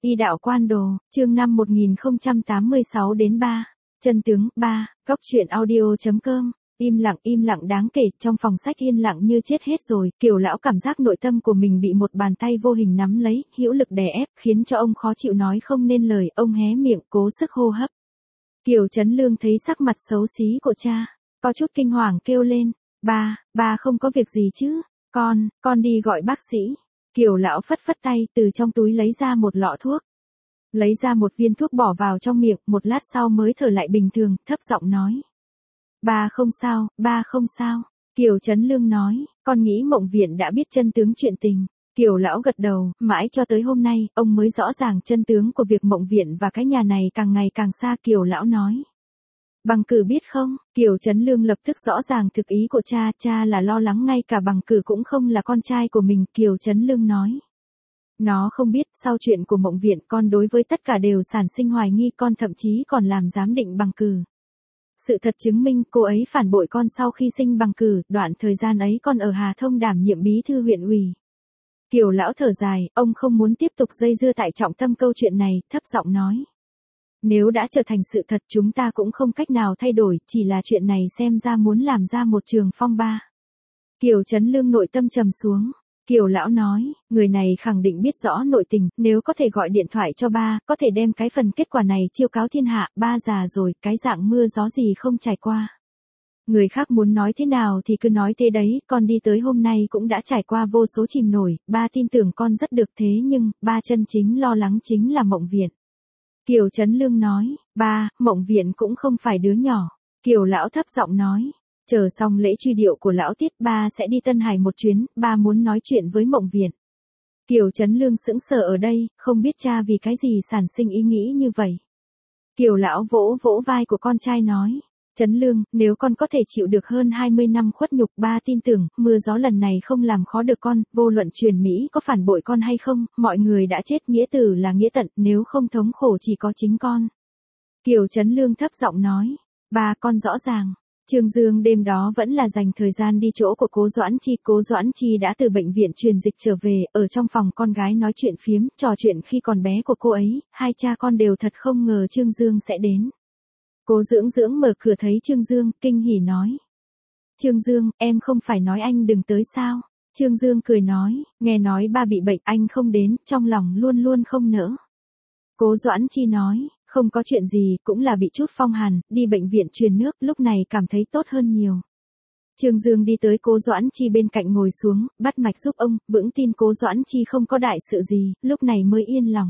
Y đạo quan đồ, chương 5 1086 đến 3. Chân tướng, 3, góc truyện audio.com. Im lặng đáng kể, trong phòng sách yên lặng như chết hết rồi, Kiều lão cảm giác nội tâm của mình bị một bàn tay vô hình nắm lấy, hữu lực đè ép, khiến cho ông khó chịu nói không nên lời, ông hé miệng, cố sức hô hấp. Kiều Chấn Lương thấy sắc mặt xấu xí của cha, có chút kinh hoàng kêu lên, ba không có việc gì chứ, con đi gọi bác sĩ. Kiều lão phất phất tay, từ trong túi lấy ra một lọ thuốc. Lấy ra một viên thuốc bỏ vào trong miệng, một lát sau mới thở lại bình thường, thấp giọng nói. Ba không sao. Kiều Chấn Lương nói, con nghĩ Mộng Viện đã biết chân tướng chuyện tình. Kiều lão gật đầu, mãi cho tới hôm nay, ông mới rõ ràng chân tướng của việc Mộng Viện và cái nhà này càng ngày càng xa. Kiều lão nói. Bằng cử biết không? Kiều Chấn Lương lập tức rõ ràng thực ý của cha là lo lắng ngay cả bằng cử cũng không là con trai của mình. Kiều Chấn Lương nói. Nó không biết, sau chuyện của Mộng Viện con đối với tất cả đều sản sinh hoài nghi, con thậm chí còn làm giám định bằng cử. Sự thật chứng minh cô ấy phản bội con sau khi sinh bằng cử, đoạn thời gian ấy con ở Hà Thông đảm nhiệm bí thư huyện ủy. Kiều lão thở dài, ông không muốn tiếp tục dây dưa tại trọng tâm câu chuyện này, thấp giọng nói. Nếu đã trở thành sự thật chúng ta cũng không cách nào thay đổi, chỉ là chuyện này xem ra muốn làm ra một trường phong ba. Kiều Chấn Lương nội tâm trầm xuống. Kiều lão nói, người này khẳng định biết rõ nội tình, nếu có thể gọi điện thoại cho ba, có thể đem cái phần kết quả này chiêu cáo thiên hạ, ba già rồi, cái dạng mưa gió gì không trải qua. Người khác muốn nói thế nào thì cứ nói thế đấy, con đi tới hôm nay cũng đã trải qua vô số chìm nổi, ba tin tưởng con rất được thế nhưng, ba chân chính lo lắng chính là Mộng Viện. Kiều Chấn Lương nói, ba, Mộng Viện cũng không phải đứa nhỏ. Kiều lão thấp giọng nói. Chờ xong lễ truy điệu của lão Tiết ba sẽ đi Tân Hải một chuyến, ba muốn nói chuyện với Mộng Viện. Kiều Chấn Lương sững sờ ở đây, không biết cha vì cái gì sản sinh ý nghĩ như vậy. Kiều lão vỗ vỗ vai của con trai nói, Chấn Lương, nếu con có thể chịu được hơn 20 năm khuất nhục, ba tin tưởng, mưa gió lần này không làm khó được con, vô luận truyền Mỹ có phản bội con hay không, mọi người đã chết, nghĩa tử là nghĩa tận, nếu không thống khổ chỉ có chính con. Kiều Chấn Lương thấp giọng nói, ba con rõ ràng. Trương Dương đêm đó vẫn là dành thời gian đi chỗ của Cố Doãn Chi. Cố Doãn Chi đã từ bệnh viện truyền dịch trở về, ở trong phòng con gái nói chuyện phiếm, trò chuyện khi còn bé của cô ấy, hai cha con đều thật không ngờ Trương Dương sẽ đến. Cố Dưỡng mở cửa thấy Trương Dương, kinh hỉ nói. Trương Dương, em không phải nói anh đừng tới sao? Trương Dương cười nói, nghe nói ba bị bệnh anh không đến, trong lòng luôn luôn không nỡ. Cố Doãn Chi nói. Không có chuyện gì, cũng là bị chút phong hàn, đi bệnh viện truyền nước, lúc này cảm thấy tốt hơn nhiều. Trương Dương đi tới Cố Doãn Chi bên cạnh ngồi xuống, bắt mạch giúp ông, vững tin Cố Doãn Chi không có đại sự gì, lúc này mới yên lòng.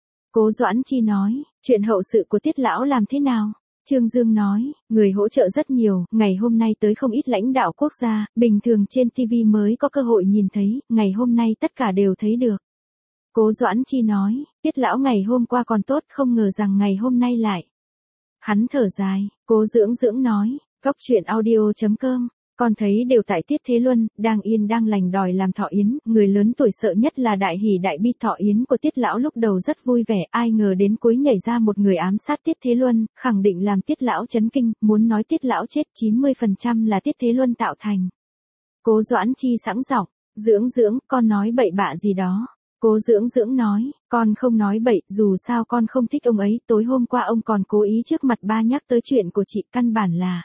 Cố Doãn Chi nói, chuyện hậu sự của Tiết lão làm thế nào? Trương Dương nói, người hỗ trợ rất nhiều, ngày hôm nay tới không ít lãnh đạo quốc gia, bình thường trên TV mới có cơ hội nhìn thấy, ngày hôm nay tất cả đều thấy được. Cố Doãn Chi nói, Tiết lão ngày hôm qua còn tốt, không ngờ rằng ngày hôm nay lại. Hắn thở dài, Cố Dưỡng nói, góc truyện audio.com, con thấy đều tại Tiết Thế Luân, đang yên đang lành đòi làm thọ yến, người lớn tuổi sợ nhất là đại hỷ đại bi. Thọ yến của Tiết lão lúc đầu rất vui vẻ, ai ngờ đến cuối nhảy ra một người ám sát Tiết Thế Luân, khẳng định làm Tiết lão chấn kinh, muốn nói Tiết lão chết 90% là Tiết Thế Luân tạo thành. Cố Doãn Chi sẵn giọng, Dưỡng, con nói bậy bạ gì đó. Cố Dưỡng nói, con không nói bậy, dù sao con không thích ông ấy, tối hôm qua ông còn cố ý trước mặt ba nhắc tới chuyện của chị, căn bản là.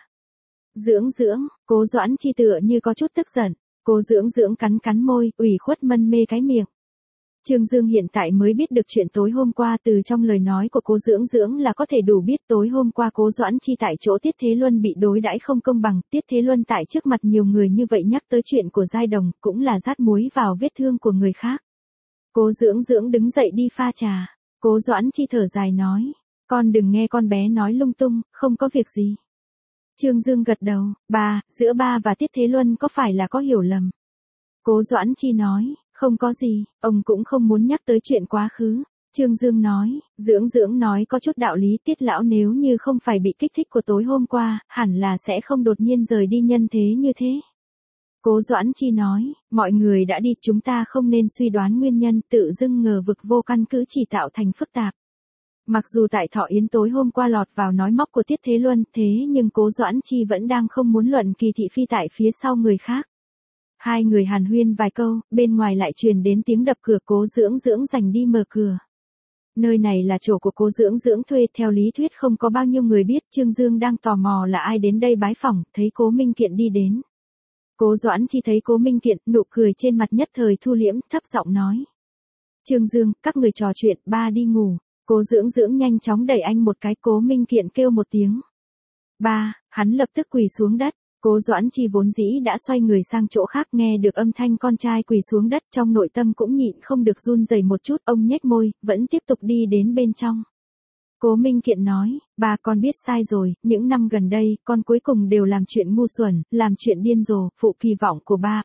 Dưỡng, Cố Doãn Chi tựa như có chút tức giận, Cố Dưỡng cắn môi, ủy khuất mân mê cái miệng. Trương Dương hiện tại mới biết được chuyện tối hôm qua, từ trong lời nói của Cố Dưỡng là có thể đủ biết tối hôm qua Cố Doãn Chi tại chỗ Tiết Thế Luân bị đối đãi không công bằng, Tiết Thế Luân tại trước mặt nhiều người như vậy nhắc tới chuyện của Giai Đồng, cũng là rát muối vào vết thương của người khác. Cố Dưỡng đứng dậy đi pha trà. Cố Doãn Chi thở dài nói, con đừng nghe con bé nói lung tung, không có việc gì. Trương Dương gật đầu, giữa ba và Tiết Thế Luân có phải là có hiểu lầm? Cố Doãn Chi nói, không có gì, ông cũng không muốn nhắc tới chuyện quá khứ. Trương Dương nói, Dưỡng nói có chút đạo lý, Tiết lão nếu như không phải bị kích thích của tối hôm qua, hẳn là sẽ không đột nhiên rời đi nhân thế như thế. Cố Doãn Chi nói, mọi người đã đi, chúng ta không nên suy đoán nguyên nhân, tự dưng ngờ vực vô căn cứ chỉ tạo thành phức tạp. Mặc dù tại thọ yến tối hôm qua lọt vào nói móc của Tiết Thế Luân, thế nhưng Cố Doãn Chi vẫn đang không muốn luận kỳ thị phi tại phía sau người khác. Hai người hàn huyên vài câu, bên ngoài lại truyền đến tiếng đập cửa. Cố Dưỡng rành đi mở cửa. Nơi này là chỗ của cố Dưỡng Dưỡng thuê, theo lý thuyết không có bao nhiêu người biết. Trương Dương đang tò mò là ai đến đây bái phỏng, thấy cố Minh Kiện đi đến. Cố Doãn Chi thấy cố Minh Kiện, nụ cười trên mặt nhất thời thu liễm, thấp giọng nói. Trương Dương, các người trò chuyện, ba đi ngủ. Cố Dưỡng Dưỡng nhanh chóng đẩy anh một cái, cố Minh Kiện kêu một tiếng. Ba, hắn lập tức quỳ xuống đất. Cố Doãn Chi vốn dĩ đã xoay người sang chỗ khác, nghe được âm thanh con trai quỳ xuống đất, trong nội tâm cũng nhịn không được run rẩy một chút, ông nhếch môi, vẫn tiếp tục đi đến bên trong. Cố Minh Kiện nói, ba con biết sai rồi, những năm gần đây, con cuối cùng đều làm chuyện ngu xuẩn, làm chuyện điên rồ, phụ kỳ vọng của ba.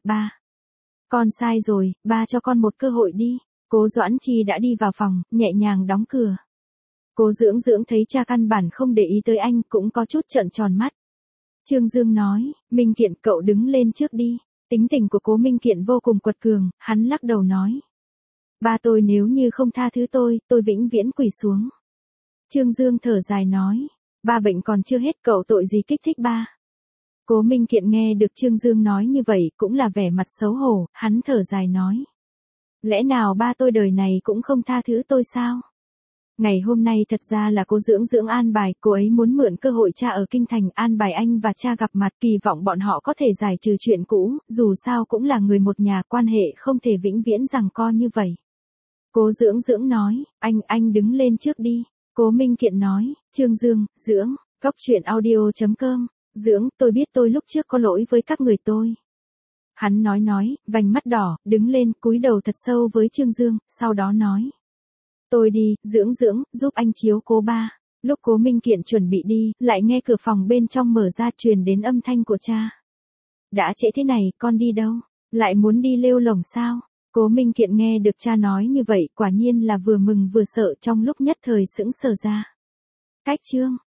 Con sai rồi, ba cho con một cơ hội đi. Cố Doãn Chi đã đi vào phòng, nhẹ nhàng đóng cửa. Cố Dưỡng Dưỡng thấy cha căn bản không để ý tới anh, cũng có chút trợn tròn mắt. Trương Dương nói, Minh Kiện cậu đứng lên trước đi. Tính tình của cố Minh Kiện vô cùng quật cường, hắn lắc đầu nói. Ba tôi nếu như không tha thứ tôi vĩnh viễn quỳ xuống. Trương Dương thở dài nói, ba bệnh còn chưa hết, cậu tội gì kích thích ba. Cố Minh Kiện nghe được Trương Dương nói như vậy, cũng là vẻ mặt xấu hổ, hắn thở dài nói. Lẽ nào ba tôi đời này cũng không tha thứ tôi sao? Ngày hôm nay thật ra là cô Dưỡng Dưỡng an bài, cô ấy muốn mượn cơ hội cha ở Kinh Thành an bài anh và cha gặp mặt, kỳ vọng bọn họ có thể giải trừ chuyện cũ, dù sao cũng là người một nhà, quan hệ không thể vĩnh viễn giằng co như vậy. Cố Dưỡng Dưỡng nói, anh đứng lên trước đi. Cố Minh Kiện nói, Trương Dương, Dưỡng, góc truyện audio.com, Dưỡng, tôi biết tôi lúc trước có lỗi với các người tôi. Hắn nói, vành mắt đỏ, đứng lên, cúi đầu thật sâu với Trương Dương, sau đó nói. Tôi đi, Dưỡng, giúp anh chiếu cố ba. Lúc cố Minh Kiện chuẩn bị đi, lại nghe cửa phòng bên trong mở ra, truyền đến âm thanh của cha. Đã trễ thế này, con đi đâu? Lại muốn đi lêu lổng sao? Cố Minh Kiện nghe được cha nói như vậy, quả nhiên là vừa mừng vừa sợ, trong lúc nhất thời sững sờ ra. Cách chương.